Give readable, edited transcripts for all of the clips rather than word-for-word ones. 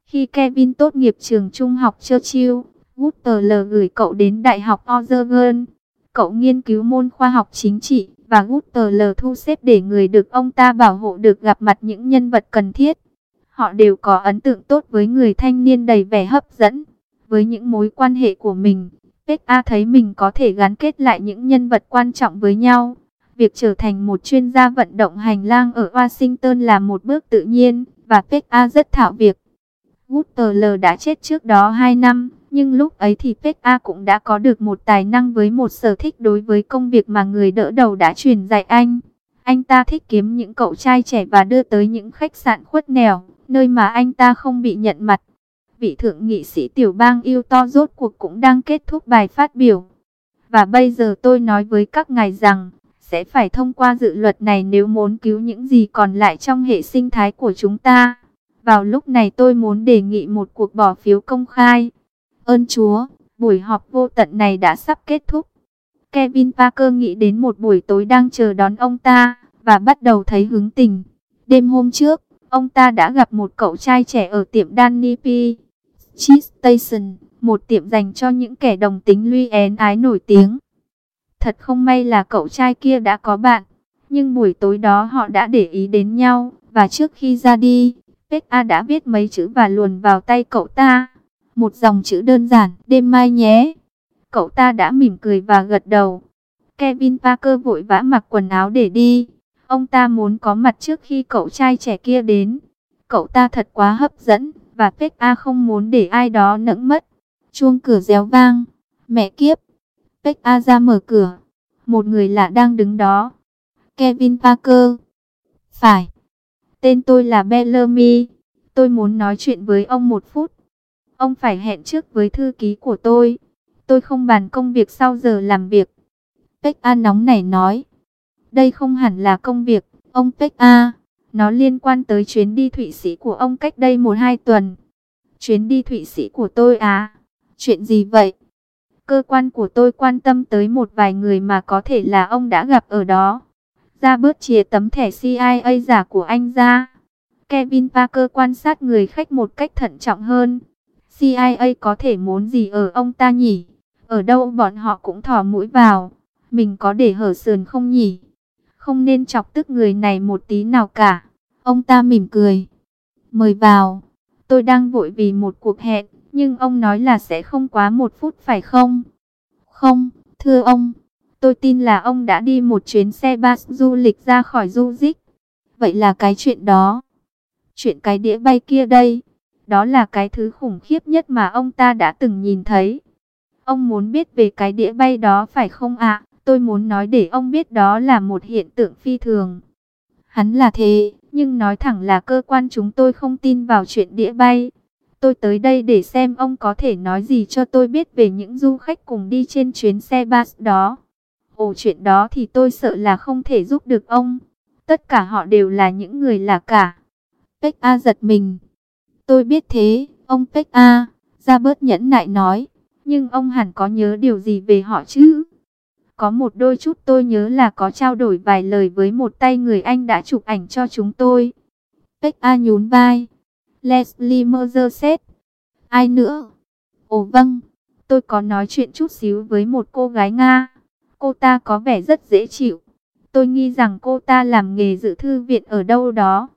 Khi Kevin tốt nghiệp trường trung học Churchill, Guttler gửi cậu đến Đại học Oregon. Cậu nghiên cứu môn khoa học chính trị, và Guttler thu xếp để người được ông ta bảo hộ được gặp mặt những nhân vật cần thiết. Họ đều có ấn tượng tốt với người thanh niên đầy vẻ hấp dẫn. Với những mối quan hệ của mình, PA thấy mình có thể gắn kết lại những nhân vật quan trọng với nhau. Việc trở thành một chuyên gia vận động hành lang ở Washington là một bước tự nhiên, và PA rất thạo việc. Guttler đã chết trước đó 2 năm, nhưng lúc ấy thì PA cũng đã có được một tài năng với một sở thích đối với công việc mà người đỡ đầu đã truyền dạy anh. Anh ta thích kiếm những cậu trai trẻ và đưa tới những khách sạn khuất nẻo, nơi mà anh ta không bị nhận mặt. Vị thượng nghị sĩ tiểu bang Utah rốt cuộc cũng đang kết thúc bài phát biểu. Và bây giờ tôi nói với các ngài rằng, sẽ phải thông qua dự luật này nếu muốn cứu những gì còn lại trong hệ sinh thái của chúng ta. Vào lúc này tôi muốn đề nghị một cuộc bỏ phiếu công khai. Ơn Chúa, buổi họp vô tận này đã sắp kết thúc. Kevin Parker nghĩ đến một buổi tối đang chờ đón ông ta, và bắt đầu thấy hứng tình. Đêm hôm trước, ông ta đã gặp một cậu trai trẻ ở tiệm Danny P. Cheese Station, một tiệm dành cho những kẻ đồng tính luyến ái nổi tiếng. Thật không may là cậu trai kia đã có bạn, nhưng buổi tối đó họ đã để ý đến nhau, và trước khi ra đi, PA đã viết mấy chữ và luồn vào tay cậu ta. Một dòng chữ đơn giản, đêm mai nhé. Cậu ta đã mỉm cười và gật đầu. Kevin Parker vội vã mặc quần áo để đi. Ông ta muốn có mặt trước khi cậu trai trẻ kia đến. Cậu ta thật quá hấp dẫn, và PA không muốn để ai đó nẫng mất. Chuông cửa réo vang. Mẹ kiếp. PA ra mở cửa. Một người lạ đang đứng đó. Kevin Parker. Phải. Tên tôi là Bellamy. Tôi muốn nói chuyện với ông 1 phút. Ông phải hẹn trước với thư ký của tôi. Tôi không bàn công việc sau giờ làm việc. PA nóng nảy nói. Đây không hẳn là công việc, ông PA. Nó liên quan tới chuyến đi Thụy Sĩ của ông cách đây 1-2 tuần. Chuyến đi Thụy Sĩ của tôi à? Chuyện gì vậy? Cơ quan của tôi quan tâm tới một vài người mà có thể là ông đã gặp ở đó. Ra bớt chìa tấm thẻ CIA giả của anh ra. Kevin Parker quan sát người khách một cách thận trọng hơn. CIA có thể muốn gì ở ông ta nhỉ? Ở đâu bọn họ cũng thò mũi vào. Mình có để hở sườn không nhỉ? Không nên chọc tức người này một tí nào cả. Ông ta mỉm cười. Mời vào. Tôi đang vội vì một cuộc hẹn, nhưng ông nói là sẽ không quá 1 phút phải không? Không, thưa ông. Tôi tin là ông đã đi một chuyến xe bus du lịch ra khỏi Zurich. Vậy là cái chuyện đó. Chuyện cái đĩa bay kia đây. Đó là cái thứ khủng khiếp nhất mà ông ta đã từng nhìn thấy. Ông muốn biết về cái đĩa bay đó phải không ạ? Tôi muốn nói để ông biết đó là một hiện tượng phi thường. Hắn là thế, nhưng nói thẳng là cơ quan chúng tôi không tin vào chuyện đĩa bay. Tôi tới đây để xem ông có thể nói gì cho tôi biết về những du khách cùng đi trên chuyến xe bus đó. Ồ, chuyện đó thì tôi sợ là không thể giúp được ông. Tất cả họ đều là những người lạ cả. PA giật mình. Tôi biết thế, ông PA. Ra bớt nhẫn nại nói. Nhưng ông hẳn có nhớ điều gì về họ chứ? Có một đôi chút tôi nhớ là có trao đổi vài lời với một tay người Anh đã chụp ảnh cho chúng tôi. PA nhún vai. Leslie Mercer. Ai nữa? Ồ vâng, tôi có nói chuyện chút xíu với một cô gái Nga. Cô ta có vẻ rất dễ chịu. Tôi nghi rằng cô ta làm nghề giữ thư viện ở đâu đó.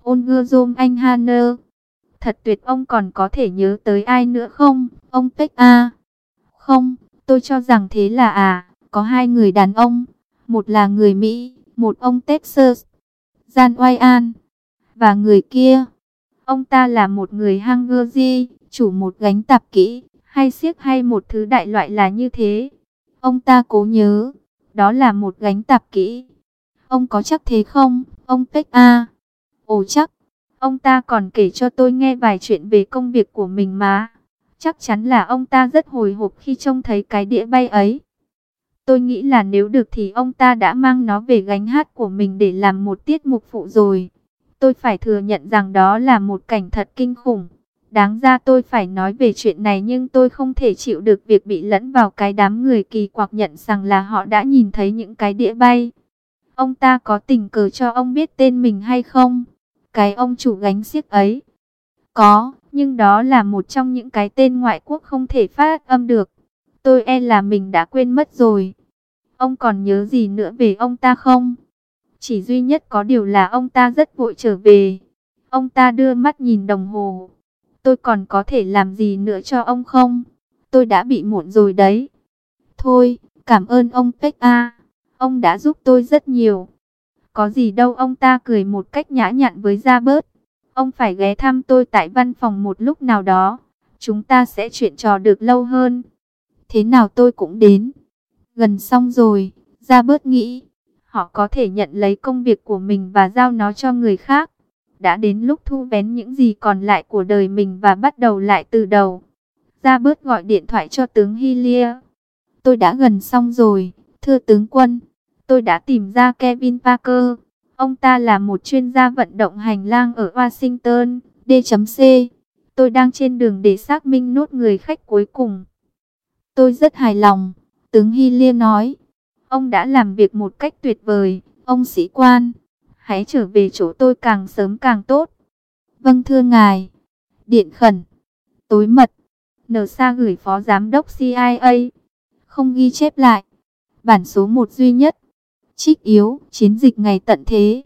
Olga Anh Hanner. Thật tuyệt, ông còn có thể nhớ tới ai nữa không, ông PA? Không, tôi cho rằng thế là có 2 người đàn ông. Một là người Mỹ, một ông Texas, Jan Wyan. Và người kia, ông ta là một người Hungary, chủ một gánh tạp kỹ, hay xiếc hay một thứ đại loại là như thế. Ông ta cố nhớ, đó là một gánh tạp kỹ. Ông có chắc thế không, ông PA? Ồ chắc. Ông ta còn kể cho tôi nghe vài chuyện về công việc của mình mà. Chắc chắn là ông ta rất hồi hộp khi trông thấy cái đĩa bay ấy. Tôi nghĩ là nếu được thì ông ta đã mang nó về gánh hát của mình để làm một tiết mục phụ rồi. Tôi phải thừa nhận rằng đó là một cảnh thật kinh khủng. Đáng ra tôi phải nói về chuyện này, nhưng tôi không thể chịu được việc bị lẫn vào cái đám người kỳ quặc nhận rằng là họ đã nhìn thấy những cái đĩa bay. Ông ta có tình cờ cho ông biết tên mình hay không? Cái ông chủ gánh xiếc ấy. Có, nhưng đó là một trong những cái tên ngoại quốc không thể phát âm được. Tôi e là mình đã quên mất rồi. Ông còn nhớ gì nữa về ông ta không? Chỉ duy nhất có điều là ông ta rất vội trở về. Ông ta đưa mắt nhìn đồng hồ. Tôi còn có thể làm gì nữa cho ông không? Tôi đã bị muộn rồi đấy. Thôi, cảm ơn ông Peck A. Ông đã giúp tôi rất nhiều. Có gì đâu, ông ta cười một cách nhã nhặn với Robert. Ông phải ghé thăm tôi tại văn phòng một lúc nào đó. Chúng ta sẽ chuyện trò được lâu hơn. Thế nào tôi cũng đến. Gần xong rồi, Robert nghĩ. Họ có thể nhận lấy công việc của mình và giao nó cho người khác. Đã đến lúc thu vén những gì còn lại của đời mình và bắt đầu lại từ đầu. Robert gọi điện thoại cho tướng Hillier. Tôi đã gần xong rồi, thưa tướng quân. Tôi đã tìm ra Kevin Parker. Ông ta là một chuyên gia vận động hành lang ở Washington, D.C. Tôi đang trên đường để xác minh nốt người khách cuối cùng. Tôi rất hài lòng, tướng Hillier nói. Ông đã làm việc một cách tuyệt vời, ông sĩ quan. Hãy trở về chỗ tôi càng sớm càng tốt. Vâng thưa ngài. Điện khẩn. Tối mật. NSA gửi phó giám đốc CIA. Không ghi chép lại. Bản số 1 duy nhất. Trích yếu, chiến dịch ngày tận thế.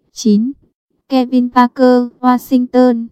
9. Kevin Parker, Washington,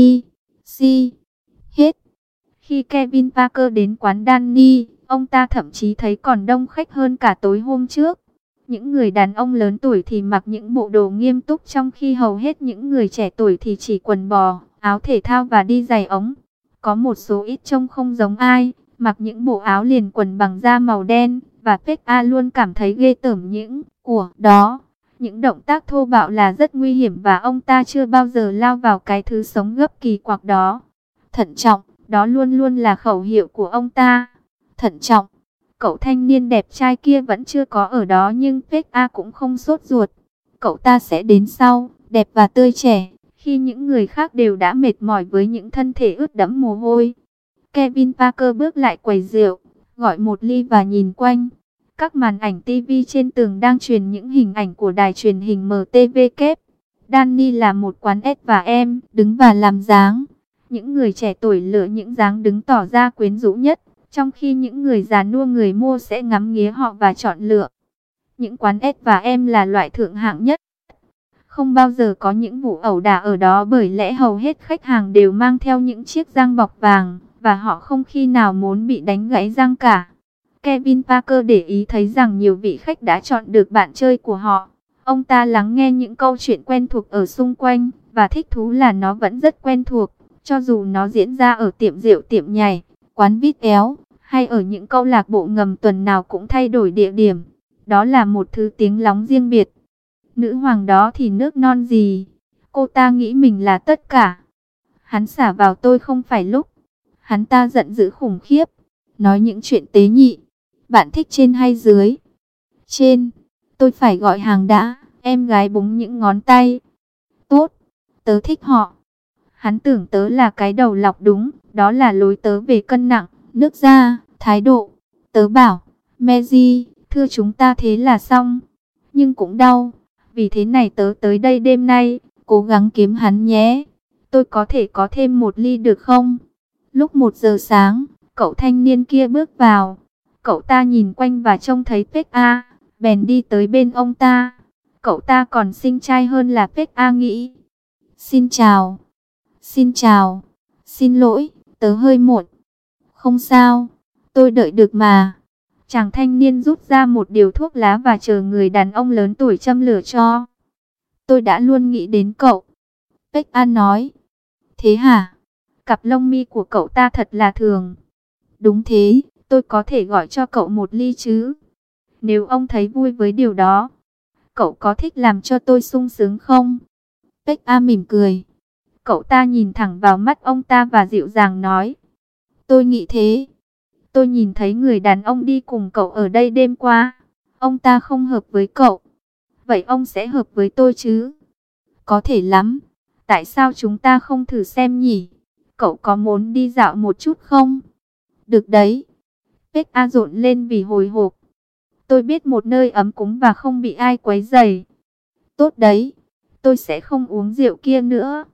D.C. Hết. Khi Kevin Parker đến quán Danny, ông ta thậm chí thấy còn đông khách hơn cả tối hôm trước. Những người đàn ông lớn tuổi thì mặc những bộ đồ nghiêm túc, trong khi hầu hết những người trẻ tuổi thì chỉ quần bò, áo thể thao và đi giày ống. Có một số ít trông không giống ai, mặc những bộ áo liền quần bằng da màu đen, và Peck A luôn cảm thấy ghê tởm những của đó. Những động tác thô bạo là rất nguy hiểm và ông ta chưa bao giờ lao vào cái thứ sống gấp kỳ quặc đó. Thận trọng, đó luôn luôn là khẩu hiệu của ông ta. Thận trọng. Cậu thanh niên đẹp trai kia vẫn chưa có ở đó nhưng Peck A cũng không sốt ruột. Cậu ta sẽ đến sau, đẹp và tươi trẻ, khi những người khác đều đã mệt mỏi với những thân thể ướt đẫm mồ hôi. Kevin Parker bước lại quầy rượu, gọi một ly và nhìn quanh. Các màn ảnh TV trên tường đang truyền những hình ảnh của đài truyền hình MTV kép. Danny là một quán S và em, đứng và làm dáng. Những người trẻ tuổi lựa những dáng đứng tỏ ra quyến rũ nhất, trong khi những người già nua người mua sẽ ngắm nghía họ và chọn lựa. Những quán S và em là loại thượng hạng nhất. Không bao giờ có những vụ ẩu đả ở đó bởi lẽ hầu hết khách hàng đều mang theo những chiếc răng bọc vàng, và họ không khi nào muốn bị đánh gãy răng cả. Kevin Parker để ý thấy rằng nhiều vị khách đã chọn được bạn chơi của họ. Ông ta lắng nghe những câu chuyện quen thuộc ở xung quanh, và thích thú là nó vẫn rất quen thuộc, cho dù nó diễn ra ở tiệm rượu, tiệm nhảy, quán vít éo, hay ở những câu lạc bộ ngầm tuần nào cũng thay đổi địa điểm. Đó là một thứ tiếng lóng riêng biệt. Nữ hoàng đó thì nước non gì? Cô ta nghĩ mình là tất cả. Hắn xả vào tôi không phải lúc. Hắn ta giận dữ khủng khiếp. Nói những chuyện tế nhị. Bạn thích trên hay dưới? Trên. Tôi phải gọi hàng đã. Em gái búng những ngón tay. Tốt. Tớ thích họ. Hắn tưởng tớ là cái đầu lọc đúng. Đó là lối tớ về cân nặng, nước da, thái độ. Tớ bảo, Mary, thưa chúng ta thế là xong. Nhưng cũng đau. Vì thế này tớ tới đây đêm nay, cố gắng kiếm hắn nhé. Tôi có thể có thêm một ly được không? Lúc 1 giờ sáng, cậu thanh niên kia bước vào. Cậu ta nhìn quanh và trông thấy Peck A, bèn đi tới bên ông ta. Cậu ta còn xinh trai hơn là Peck A nghĩ. Xin chào. Xin chào. Xin lỗi, tớ hơi muộn. Không sao, tôi đợi được mà. Chàng thanh niên rút ra một điếu thuốc lá và chờ người đàn ông lớn tuổi châm lửa cho. Tôi đã luôn nghĩ đến cậu. Peck A nói. Thế hả? Cặp lông mi của cậu ta thật là thường. Đúng thế, tôi có thể gọi cho cậu một ly chứ? Nếu ông thấy vui với điều đó. Cậu có thích làm cho tôi sung sướng không? Peck A mỉm cười. Cậu ta nhìn thẳng vào mắt ông ta và dịu dàng nói. Tôi nghĩ thế. Tôi nhìn thấy người đàn ông đi cùng cậu ở đây đêm qua. Ông ta không hợp với cậu. Vậy ông sẽ hợp với tôi chứ? Có thể lắm. Tại sao chúng ta không thử xem nhỉ? Cậu có muốn đi dạo một chút không? Được đấy. Peck A rộn lên vì hồi hộp. Tôi biết một nơi ấm cúng và không bị ai quấy rầy. Tốt đấy. Tôi sẽ không uống rượu kia nữa.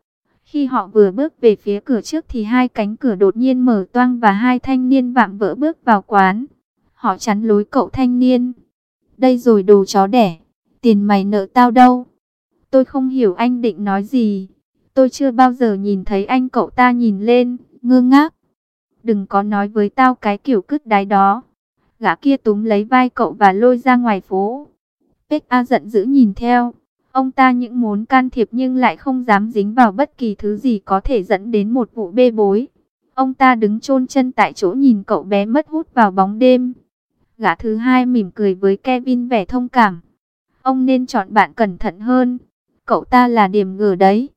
Khi họ vừa bước về phía cửa trước thì hai cánh cửa đột nhiên mở toang và hai thanh niên vạm vỡ bước vào quán. Họ chắn lối cậu thanh niên. Đây rồi đồ chó đẻ, tiền mày nợ tao đâu? Tôi không hiểu anh định nói gì. Tôi chưa bao giờ nhìn thấy anh. Cậu ta nhìn lên, ngơ ngác. Đừng có nói với tao cái kiểu cứt đáy đó. Gã kia túm lấy vai cậu và lôi ra ngoài phố. PA giận dữ nhìn theo. Ông ta những muốn can thiệp nhưng lại không dám dính vào bất kỳ thứ gì có thể dẫn đến một vụ bê bối. Ông ta đứng chôn chân tại chỗ nhìn cậu bé mất hút vào bóng đêm. Gã thứ hai mỉm cười với Kevin vẻ thông cảm. Ông nên chọn bạn cẩn thận hơn. Cậu ta là điểm gở đấy.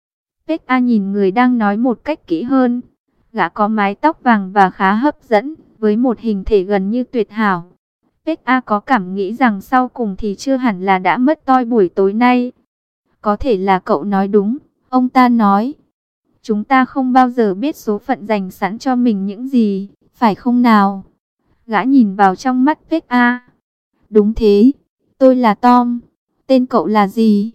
PA nhìn người đang nói một cách kỹ hơn. Gã có mái tóc vàng và khá hấp dẫn, với một hình thể gần như tuyệt hảo. PA có cảm nghĩ rằng sau cùng thì chưa hẳn là đã mất toi buổi tối nay. Có thể là cậu nói đúng, ông ta nói. Chúng ta không bao giờ biết số phận dành sẵn cho mình những gì, phải không nào? Gã nhìn vào trong mắt PA. Đúng thế, tôi là Tom. Tên cậu là gì?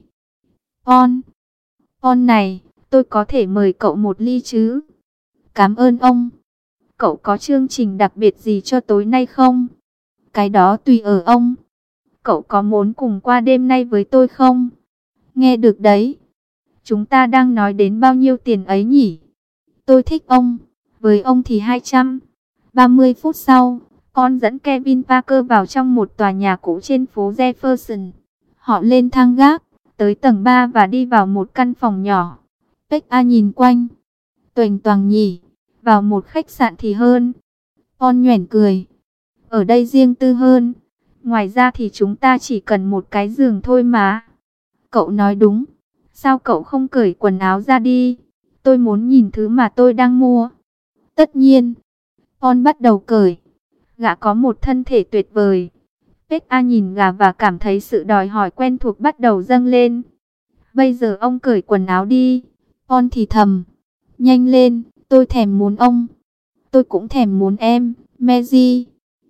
Paul. Paul này, tôi có thể mời cậu một ly chứ? Cảm ơn ông. Cậu có chương trình đặc biệt gì cho tối nay không? Cái đó tùy ở ông. Cậu có muốn cùng qua đêm nay với tôi không? Nghe được đấy. Chúng ta đang nói đến bao nhiêu tiền ấy nhỉ? Tôi thích ông. Với ông thì 200. 30 phút sau, con dẫn Kevin Parker vào trong một tòa nhà cũ trên phố Jefferson. Họ lên thang gác, tới tầng 3 và đi vào một căn phòng nhỏ. PA nhìn quanh. Toành toàng nhỉ, vào một khách sạn thì hơn. Paul nhoẻn cười. Ở đây riêng tư hơn. Ngoài ra thì chúng ta chỉ cần một cái giường thôi mà. Cậu nói đúng. Sao cậu không cởi quần áo ra đi? Tôi muốn nhìn thứ mà tôi đang mua. Tất nhiên. Paul bắt đầu cởi. Gã có một thân thể tuyệt vời. PA nhìn gã và cảm thấy sự đòi hỏi quen thuộc bắt đầu dâng lên. Bây giờ ông cởi quần áo đi. Paul thì thầm. Nhanh lên, tôi thèm muốn ông. Tôi cũng thèm muốn em, Mary.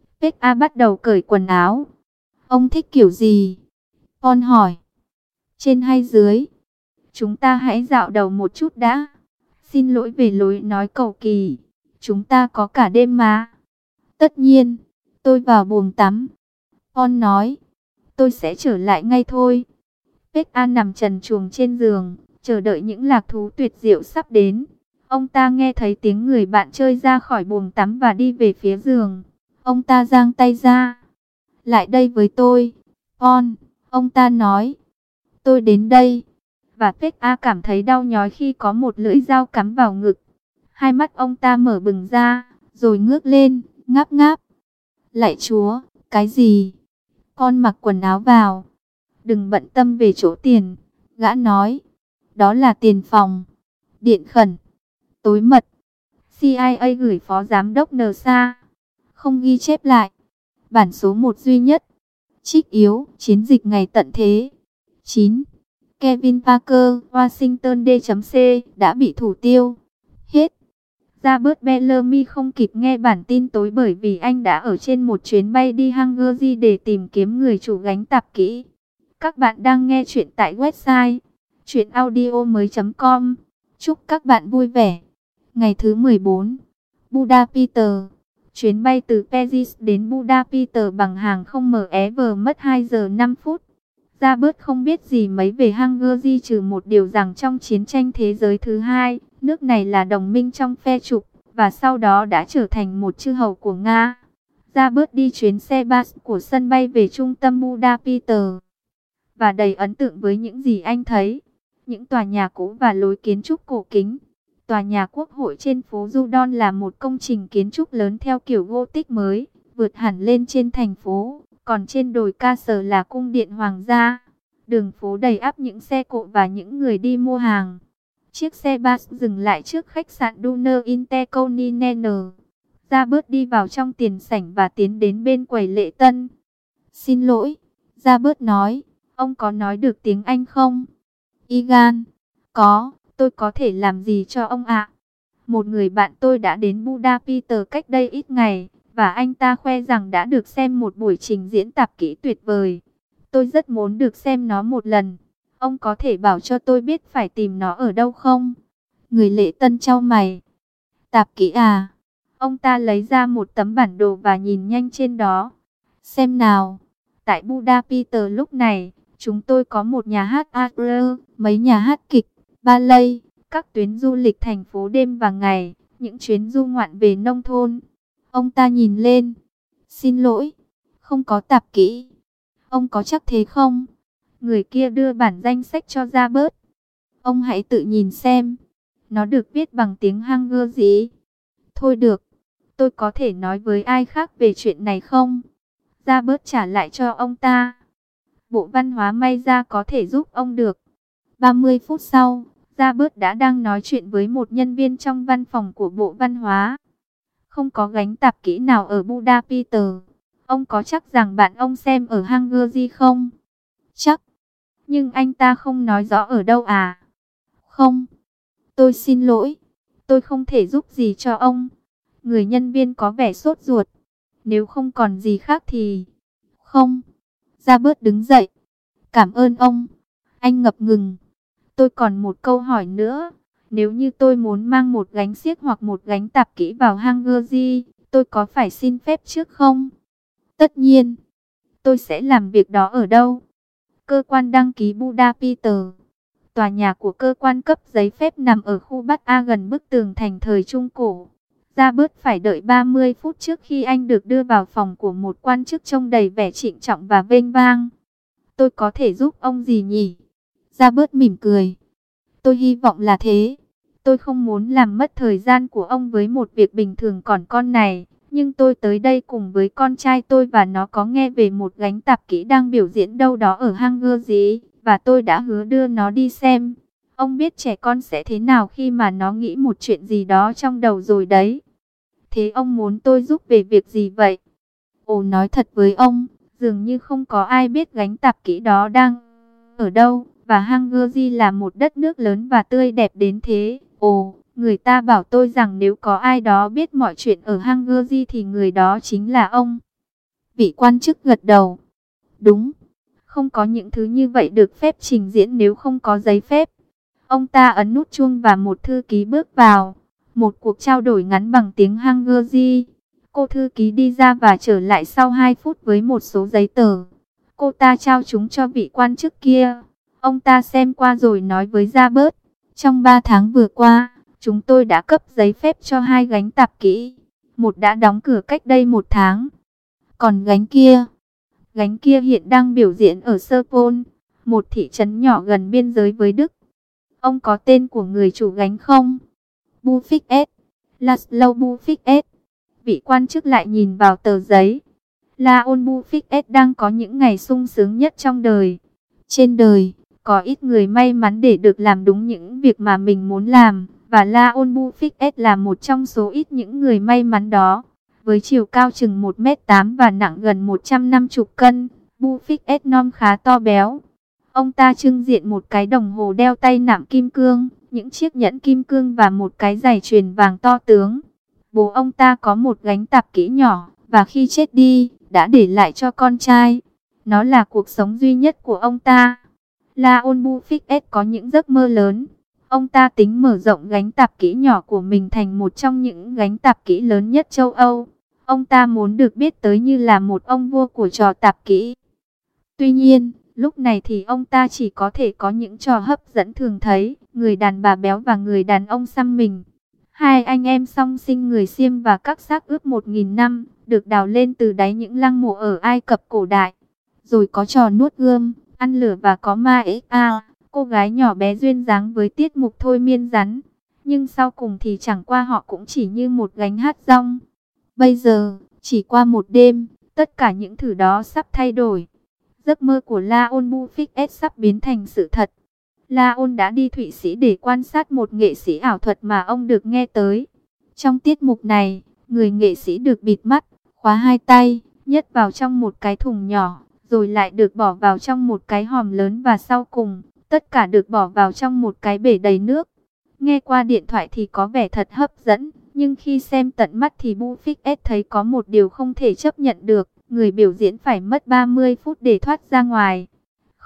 PA bắt đầu cởi quần áo. Ông thích kiểu gì? Paul hỏi. Trên hay dưới? Chúng ta hãy dạo đầu một chút đã. Xin lỗi về lối nói cầu kỳ. Chúng ta có cả đêm mà. Tất nhiên, tôi vào bồn tắm. Paul nói. Tôi sẽ trở lại ngay thôi. PA nằm trần truồng trên giường, chờ đợi những lạc thú tuyệt diệu sắp đến. Ông ta nghe thấy tiếng người bạn chơi ra khỏi bồn tắm và đi về phía giường. Ông ta giang tay ra. Lại đây với tôi, Paul, ông ta nói. Tôi đến đây. Và PA cảm thấy đau nhói khi có một lưỡi dao cắm vào ngực. Hai mắt ông ta mở bừng ra, rồi ngước lên, ngáp ngáp. Lạy Chúa, cái gì? Con mặc quần áo vào. Đừng bận tâm về chỗ tiền, gã nói. Đó là tiền phòng. Điện khẩn. Tối mật. CIA gửi phó giám đốc NASA. Không ghi chép lại. Bản số 1 duy nhất. Trích yếu, chiến dịch ngày tận thế. 9. Kevin Parker, Washington D.C. đã bị thủ tiêu. Hết. Robert Bellamy không kịp nghe bản tin tối bởi vì anh đã ở trên một chuyến bay đi Hungary để tìm kiếm người chủ gánh tạp kỹ. Các bạn đang nghe chuyện tại website chuyenaudio.com. Chúc các bạn vui vẻ. Ngày thứ 14. Budapest. Chuyến bay từ Paris đến Budapest bằng hàng không ME mất 2 giờ 5 phút. Robert không biết gì mấy về Hungary trừ một điều rằng trong chiến tranh thế giới thứ hai, nước này là đồng minh trong phe trục, và sau đó đã trở thành một chư hầu của Nga. Robert đi chuyến xe bus của sân bay về trung tâm Budapest, và đầy ấn tượng với những gì anh thấy. Những tòa nhà cũ và lối kiến trúc cổ kính. Tòa nhà quốc hội trên phố Judon là một công trình kiến trúc lớn theo kiểu Gothic mới, vượt hẳn lên trên thành phố. Còn trên đồi Ca Sở là cung điện hoàng gia. Đường phố đầy ắp những xe cộ và những người đi mua hàng. Chiếc xe bus dừng lại trước khách sạn Dunner Intercontinental. Robert đi vào trong tiền sảnh và tiến đến bên quầy lễ tân. Xin lỗi, Robert nói. Ông có nói được tiếng Anh không? Igan, có, tôi có thể làm gì cho ông ạ? Một người bạn tôi đã đến Budapest cách đây ít ngày, và anh ta khoe rằng đã được xem một buổi trình diễn tạp kỹ tuyệt vời. Tôi rất muốn được xem nó một lần. Ông có thể bảo cho tôi biết phải tìm nó ở đâu không? Người lễ tân chau mày. Tạp kỹ à? Ông ta lấy ra một tấm bản đồ và nhìn nhanh trên đó. Xem nào. Tại Budapest lúc này, chúng tôi có một nhà hát opera, mấy nhà hát kịch, ballet, các tuyến du lịch thành phố đêm và ngày, những chuyến du ngoạn về nông thôn. Ông ta nhìn lên. Xin lỗi, không có tạp kỹ. Ông có chắc thế không? Người kia đưa bản danh sách cho Robert. Ông hãy tự nhìn xem. Nó được viết bằng tiếng Hungary. Thôi được, tôi có thể nói với ai khác về chuyện này không? Robert trả lại cho ông ta. Bộ Văn hóa may ra có thể giúp ông được. 30 phút sau, Robert đã đang nói chuyện với một nhân viên trong văn phòng của Bộ Văn hóa. Không có gánh tạp kỹ nào ở Budapest. Ông có chắc rằng bạn ông xem ở Hungary không? Chắc. Nhưng anh ta không nói rõ ở đâu à? Không. Tôi xin lỗi. Tôi không thể giúp gì cho ông. Người nhân viên có vẻ sốt ruột. Nếu không còn gì khác thì... Không. Robert đứng dậy. Cảm ơn ông. Anh ngập ngừng. Tôi còn một câu hỏi nữa. Nếu như tôi muốn mang một gánh xiếc hoặc một gánh tạp kỹ vào Hungary, tôi có phải xin phép trước không? Tất nhiên. Tôi sẽ làm việc đó ở đâu? Cơ quan đăng ký Budapest. Tòa nhà của cơ quan cấp giấy phép nằm ở khu Bắc A gần bức tường thành thời Trung Cổ. Robert phải đợi 30 phút trước khi anh được đưa vào phòng của một quan chức trông đầy vẻ trịnh trọng và vênh vang. Tôi có thể giúp ông gì nhỉ? Robert mỉm cười. Tôi hy vọng là thế. Tôi không muốn làm mất thời gian của ông với một việc bình thường còn con này. Nhưng tôi tới đây cùng với con trai tôi và nó có nghe về một gánh tạp kỹ đang biểu diễn đâu đó ở Hungary. Và tôi đã hứa đưa nó đi xem. Ông biết trẻ con sẽ thế nào khi mà nó nghĩ một chuyện gì đó trong đầu rồi đấy. Thế ông muốn tôi giúp về việc gì vậy? Ồ, nói thật với ông, dường như không có ai biết gánh tạp kỹ đó đang ở đâu. Và Hungary là một đất nước lớn và tươi đẹp đến thế. Ồ, người ta bảo tôi rằng nếu có ai đó biết mọi chuyện ở Hungary thì người đó chính là ông. Vị quan chức gật đầu. Đúng, không có những thứ như vậy được phép trình diễn nếu không có giấy phép. Ông ta ấn nút chuông và một thư ký bước vào. Một cuộc trao đổi ngắn bằng tiếng Hungary. Cô thư ký đi ra và trở lại sau 2 phút với một số giấy tờ. Cô ta trao chúng cho vị quan chức kia. Ông ta xem qua rồi nói với Robert. Trong 3 tháng vừa qua, chúng tôi đã cấp giấy phép cho 2 gánh tạp kỹ. Một đã đóng cửa cách đây 1 tháng. Còn gánh kia hiện đang biểu diễn ở Sopron, một thị trấn nhỏ gần biên giới với Đức. Ông có tên của người chủ gánh không? Buffet, Laszlo Buffet. Vị quan chức lại nhìn vào tờ giấy. Leon Buffet đang có những ngày sung sướng nhất trong đời. Trên đời, có ít người may mắn để được làm đúng những việc mà mình muốn làm. Và Leon Buffet là một trong số ít những người may mắn đó. Với chiều cao chừng 1m8 và nặng gần 150 cân, Buffet non khá to béo. Ông ta trưng diện một cái đồng hồ đeo tay nạm kim cương, những chiếc nhẫn kim cương và một cái giày chuyền vàng to tướng. Bố ông ta có một gánh tạp kỹ nhỏ, và khi chết đi, đã để lại cho con trai. Nó là cuộc sống duy nhất của ông ta. Leon Buffet có những giấc mơ lớn. Ông ta tính mở rộng gánh tạp kỹ nhỏ của mình thành một trong những gánh tạp kỹ lớn nhất châu Âu. Ông ta muốn được biết tới như là một ông vua của trò tạp kỹ. Tuy nhiên, lúc này thì ông ta chỉ có thể có những trò hấp dẫn thường thấy, người đàn bà béo và người đàn ông xăm mình. 2 anh em song sinh người Xiêm và các xác ướp 1000 năm, được đào lên từ đáy những lăng mộ ở Ai Cập cổ đại. Rồi có trò nuốt gươm, ăn lửa và có ma A, cô gái nhỏ bé duyên dáng với tiết mục thôi miên rắn. Nhưng sau cùng thì chẳng qua họ cũng chỉ như một gánh hát rong. Bây giờ, chỉ qua một đêm, tất cả những thứ đó sắp thay đổi. Giấc mơ của Leon Buffet sắp biến thành sự thật. Leon đã đi Thụy Sĩ để quan sát một nghệ sĩ ảo thuật mà ông được nghe tới. Trong tiết mục này, người nghệ sĩ được bịt mắt, khóa 2 tay, nhét vào trong một cái thùng nhỏ, rồi lại được bỏ vào trong một cái hòm lớn và sau cùng, tất cả được bỏ vào trong một cái bể đầy nước. Nghe qua điện thoại thì có vẻ thật hấp dẫn, nhưng khi xem tận mắt thì Buffet thấy có một điều không thể chấp nhận được. Người biểu diễn phải mất 30 phút để thoát ra ngoài.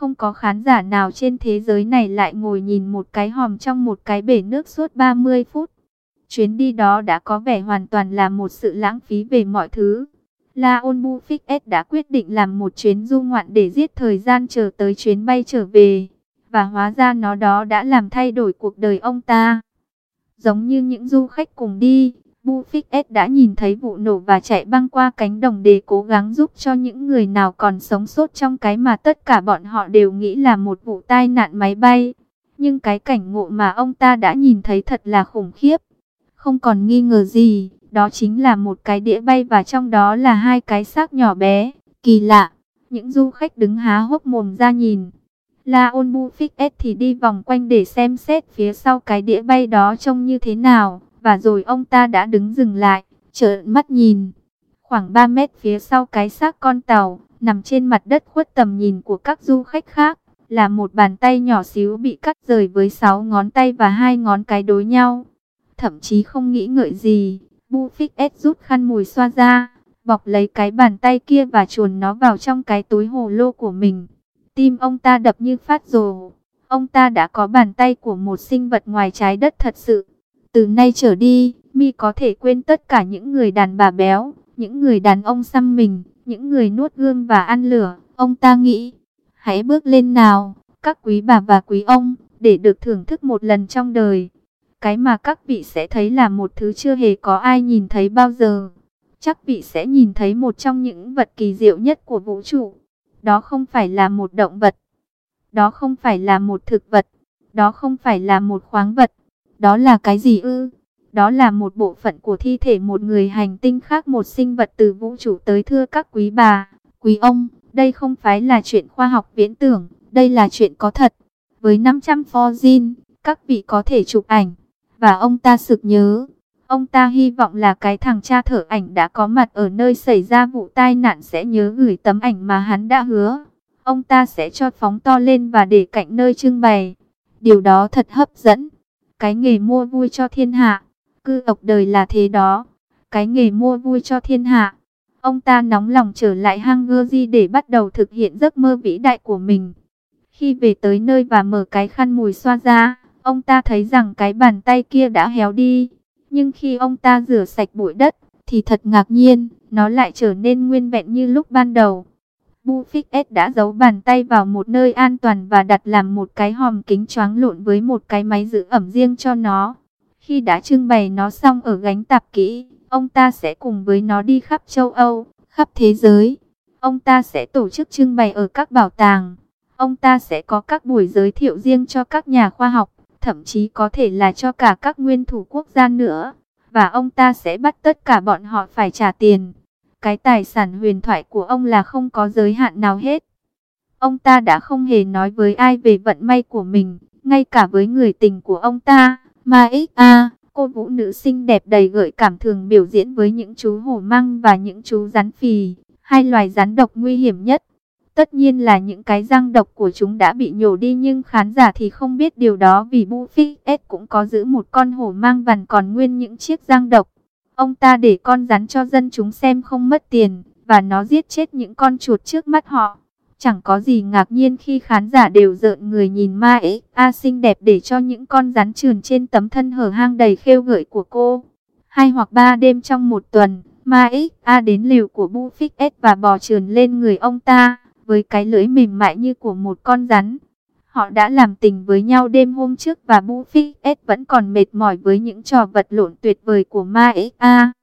Không có khán giả nào trên thế giới này lại ngồi nhìn một cái hòm trong một cái bể nước suốt 30 phút. Chuyến đi đó đã có vẻ hoàn toàn là một sự lãng phí về mọi thứ. Laon Buffett đã quyết định làm một chuyến du ngoạn để giết thời gian chờ tới chuyến bay trở về. Và hóa ra nó đó đã làm thay đổi cuộc đời ông ta. Giống như những du khách cùng đi, Buffett đã nhìn thấy vụ nổ và chạy băng qua cánh đồng để cố gắng giúp cho những người nào còn sống sót trong cái mà tất cả bọn họ đều nghĩ là một vụ tai nạn máy bay. Nhưng cái cảnh ngộ mà ông ta đã nhìn thấy thật là khủng khiếp. Không còn nghi ngờ gì, đó chính là một cái đĩa bay và trong đó là hai cái xác nhỏ bé. Kỳ lạ, những du khách đứng há hốc mồm ra nhìn. Laon Buffett thì đi vòng quanh để xem xét phía sau cái đĩa bay đó trông như thế nào. Và rồi ông ta đã đứng dừng lại, trợn mắt nhìn. Khoảng 3 mét phía sau cái xác con tàu, nằm trên mặt đất khuất tầm nhìn của các du khách khác, là một bàn tay nhỏ xíu bị cắt rời với 6 ngón tay và 2 ngón cái đối nhau. Thậm chí không nghĩ ngợi gì, Buffett rút khăn mùi xoa ra, bọc lấy cái bàn tay kia và chuồn nó vào trong cái túi hồ lô của mình. Tim ông ta đập như phát rồ. Ông ta đã có bàn tay của một sinh vật ngoài trái đất thật sự. Từ nay trở đi, mi có thể quên tất cả những người đàn bà béo, những người đàn ông xăm mình, những người nuốt gươm và ăn lửa. Ông ta nghĩ, hãy bước lên nào, các quý bà và quý ông, để được thưởng thức một lần trong đời. Cái mà các vị sẽ thấy là một thứ chưa hề có ai nhìn thấy bao giờ. Chắc vị sẽ nhìn thấy một trong những vật kỳ diệu nhất của vũ trụ. Đó không phải là một động vật. Đó không phải là một thực vật. Đó không phải là một khoáng vật. Đó là cái gì ư? Đó là một bộ phận của thi thể một người hành tinh khác, một sinh vật từ vũ trụ tới. Thưa các quý bà, quý ông, đây không phải là chuyện khoa học viễn tưởng, đây là chuyện có thật. Với 500 Forgin, các vị có thể chụp ảnh. Và ông ta sực nhớ. Ông ta hy vọng là cái thằng cha thợ ảnh đã có mặt ở nơi xảy ra vụ tai nạn sẽ nhớ gửi tấm ảnh mà hắn đã hứa. Ông ta sẽ cho phóng to lên và để cạnh nơi trưng bày. Điều đó thật hấp dẫn. Cái nghề mua vui cho thiên hạ. Cư ộc đời là thế đó. Cái nghề mua vui cho thiên hạ. Ông ta nóng lòng trở lại Hungary để bắt đầu thực hiện giấc mơ vĩ đại của mình. Khi về tới nơi và mở cái khăn mùi xoa ra, ông ta thấy rằng cái bàn tay kia đã héo đi. Nhưng khi ông ta rửa sạch bụi đất, thì thật ngạc nhiên, nó lại trở nên nguyên vẹn như lúc ban đầu. Buffett đã giấu bàn tay vào một nơi an toàn và đặt làm một cái hòm kính choáng lộn với một cái máy giữ ẩm riêng cho nó. Khi đã trưng bày nó xong ở gánh tạp kỹ, ông ta sẽ cùng với nó đi khắp châu Âu, khắp thế giới. Ông ta sẽ tổ chức trưng bày ở các bảo tàng. Ông ta sẽ có các buổi giới thiệu riêng cho các nhà khoa học, thậm chí có thể là cho cả các nguyên thủ quốc gia nữa. Và ông ta sẽ bắt tất cả bọn họ phải trả tiền. Cái tài sản huyền thoại của ông là không có giới hạn nào hết. Ông ta đã không hề nói với ai về vận may của mình, ngay cả với người tình của ông ta, Ma-X-A, cô vũ nữ xinh đẹp đầy gợi cảm thường biểu diễn với những chú hổ măng và những chú rắn phì, hai loài rắn độc nguy hiểm nhất. Tất nhiên là những cái răng độc của chúng đã bị nhổ đi, nhưng khán giả thì không biết điều đó vì Buffett cũng có giữ một con hổ mang vằn còn nguyên những chiếc răng độc. Ông ta để con rắn cho dân chúng xem không mất tiền, và nó giết chết những con chuột trước mắt họ. Chẳng có gì ngạc nhiên khi khán giả đều rợn người nhìn Ma-X-A xinh đẹp để cho những con rắn trườn trên tấm thân hở hang đầy khêu gợi của cô. 2 hoặc 3 đêm trong một tuần, Ma-X-A đến lều của Buffett và bò trườn lên người ông ta, với cái lưỡi mềm mại như của một con rắn. Họ đã làm tình với nhau đêm hôm trước và Buffett vẫn còn mệt mỏi với những trò vật lộn tuyệt vời của Ma-X-A.